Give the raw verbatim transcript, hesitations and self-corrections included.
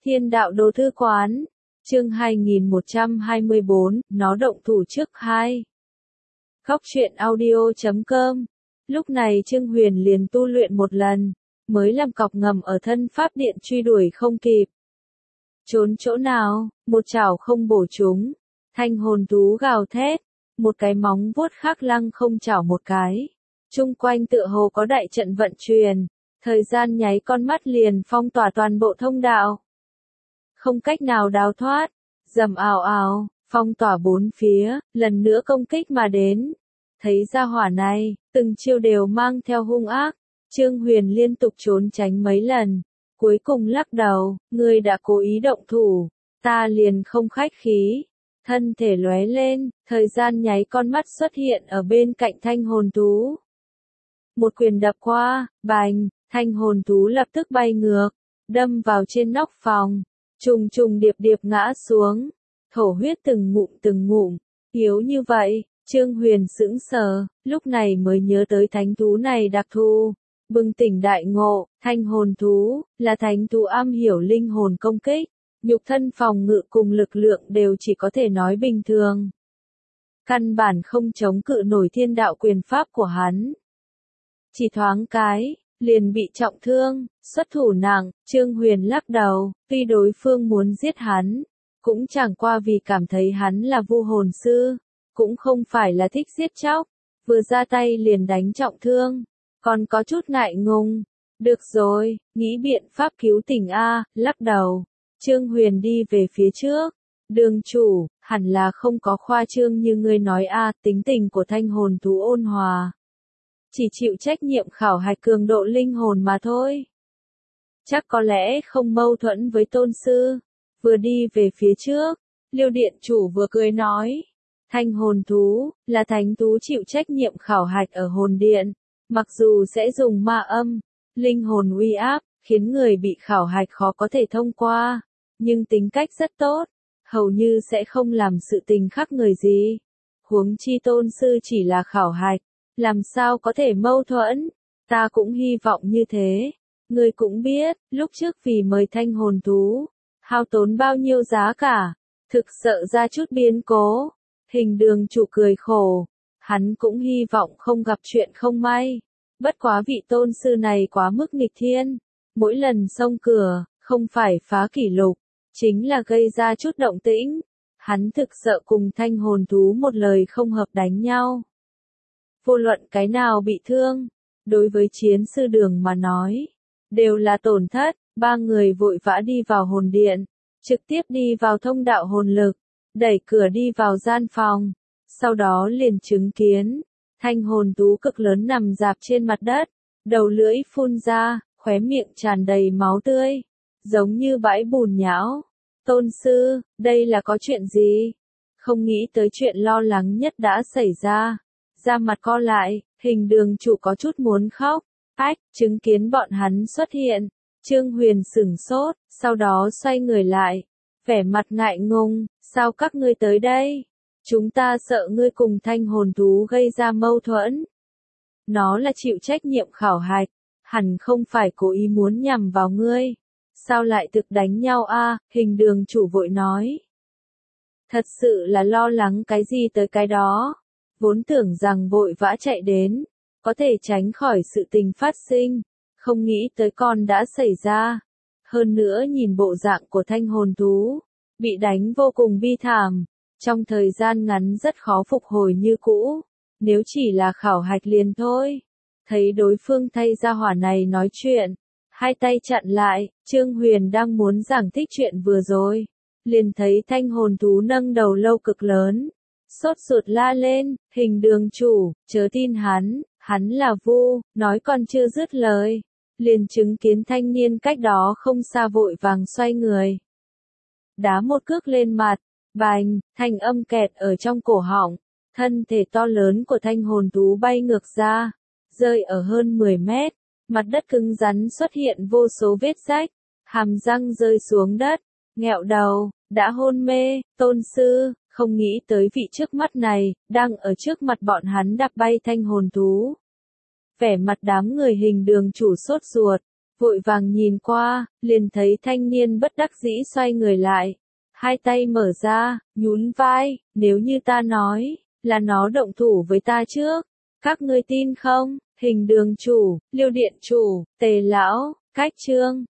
Thiên đạo đồ thư quán, chương hai nghìn một trăm hai mươi bốn, nó động thủ trước hai. Góc truyện audio chấm com. Lúc này Trương Huyền liền tu luyện một lần, mới làm cọc ngầm ở thân pháp điện truy đuổi không kịp. Trốn chỗ nào, một chảo không bổ chúng, thanh hồn thú gào thét, một cái móng vuốt khác lăng không chảo một cái. Chung quanh tựa hồ có đại trận vận chuyển, thời gian nháy con mắt liền phong tỏa toàn bộ thông đạo. Không cách nào đào thoát, rầm ào ào, phong tỏa bốn phía, lần nữa công kích mà đến. Thấy ra hỏa này, từng chiêu đều mang theo hung ác, Trương Huyền liên tục trốn tránh mấy lần, cuối cùng lắc đầu, ngươi đã cố ý động thủ, ta liền không khách khí. Thân thể lóe lên, thời gian nháy con mắt xuất hiện ở bên cạnh thanh hồn thú. Một quyền đập qua, bành, thanh hồn thú lập tức bay ngược, đâm vào trên nóc phòng, trùng trùng điệp điệp ngã xuống, thổ huyết từng ngụm từng ngụm, yếu như vậy, Trương Huyền sững sờ, lúc này mới nhớ tới thánh thú này đặc thù, bừng tỉnh đại ngộ, thanh hồn thú, là thánh thú am hiểu linh hồn công kích, nhục thân phòng ngự cùng lực lượng đều chỉ có thể nói bình thường. Căn bản không chống cự nổi thiên đạo quyền pháp của hắn. Chỉ thoáng cái, liền bị trọng thương, xuất thủ nặng, Trương Huyền lắc đầu, tuy đối phương muốn giết hắn, cũng chẳng qua vì cảm thấy hắn là vu hồn sư, cũng không phải là thích giết chóc, vừa ra tay liền đánh trọng thương, còn có chút ngại ngùng. Được rồi, nghĩ biện pháp cứu tình a, lắc đầu. Trương Huyền đi về phía trước. Đường chủ, hẳn là không có khoa trương như ngươi nói a, tính tình của thanh hồn thú ôn hòa. Chỉ chịu trách nhiệm khảo hạch cường độ linh hồn mà thôi. Chắc có lẽ không mâu thuẫn với tôn sư. Vừa đi về phía trước, Liêu điện chủ vừa cười nói. Thanh hồn thú, là thánh thú chịu trách nhiệm khảo hạch ở hồn điện. Mặc dù sẽ dùng ma âm, linh hồn uy áp, khiến người bị khảo hạch khó có thể thông qua. Nhưng tính cách rất tốt, hầu như sẽ không làm sự tình khác người gì. Huống chi tôn sư chỉ là khảo hạch, làm sao có thể mâu thuẫn, ta cũng hy vọng như thế. Người cũng biết, lúc trước vì mời thanh hồn thú, hao tốn bao nhiêu giá cả, thực sợ ra chút biến cố. Hình đường chủ cười khổ, hắn cũng hy vọng không gặp chuyện không may. Bất quá vị tôn sư này quá mức nghịch thiên, mỗi lần xông cửa, không phải phá kỷ lục, chính là gây ra chút động tĩnh. Hắn thực sợ cùng thanh hồn thú một lời không hợp đánh nhau. Vô luận cái nào bị thương, đối với chiến sư đường mà nói, đều là tổn thất. Ba người vội vã đi vào hồn điện, trực tiếp đi vào thông đạo hồn lực, đẩy cửa đi vào gian phòng, sau đó liền chứng kiến, thanh hồn thú cực lớn nằm rạp trên mặt đất, đầu lưỡi phun ra, khóe miệng tràn đầy máu tươi, giống như bãi bùn nhão. Tôn sư, đây là có chuyện gì? Không nghĩ tới chuyện lo lắng nhất đã xảy ra. Da mặt co lại, hình đường chủ có chút muốn khóc. Ách, chứng kiến bọn hắn xuất hiện. Trương Huyền sửng sốt, sau đó xoay người lại. Vẻ mặt ngại ngùng, sao các ngươi tới đây? Chúng ta sợ ngươi cùng thanh hồn thú gây ra mâu thuẫn. Nó là chịu trách nhiệm khảo hạch, hẳn không phải cố ý muốn nhằm vào ngươi. Sao lại thực đánh nhau a? Hình đường chủ vội nói. Thật sự là lo lắng cái gì tới cái đó. Vốn tưởng rằng vội vã chạy đến, có thể tránh khỏi sự tình phát sinh. Không nghĩ tới con đã xảy ra. Hơn nữa nhìn bộ dạng của thanh hồn thú, bị đánh vô cùng bi thảm. Trong thời gian ngắn rất khó phục hồi như cũ. Nếu chỉ là khảo hạch liền thôi. Thấy đối phương thay ra hỏa này nói chuyện. Hai tay chặn lại, Trương Huyền đang muốn giảng thích chuyện vừa rồi. Liền thấy thanh hồn thú nâng đầu lâu cực lớn. Sốt ruột la lên, hình đường chủ, chớ tin hắn, hắn là vu, nói còn chưa dứt lời. Liền chứng kiến thanh niên cách đó không xa vội vàng xoay người. Đá một cước lên mặt, bành, thanh âm kẹt ở trong cổ họng. Thân thể to lớn của thanh hồn thú bay ngược ra, rơi ở hơn mười mét. Mặt đất cứng rắn xuất hiện vô số vết rách, hàm răng rơi xuống đất, nghẹo đầu, đã hôn mê. Tôn sư, không nghĩ tới vị trước mắt này, đang ở trước mặt bọn hắn đạp bay thanh hồn thú. Vẻ mặt đám người hình đường chủ sốt ruột, vội vàng nhìn qua, liền thấy thanh niên bất đắc dĩ xoay người lại. Hai tay mở ra, nhún vai, nếu như ta nói, là nó động thủ với ta trước, các ngươi tin không? Hình đường chủ, Liêu điện chủ, Tề lão, Cách Trương,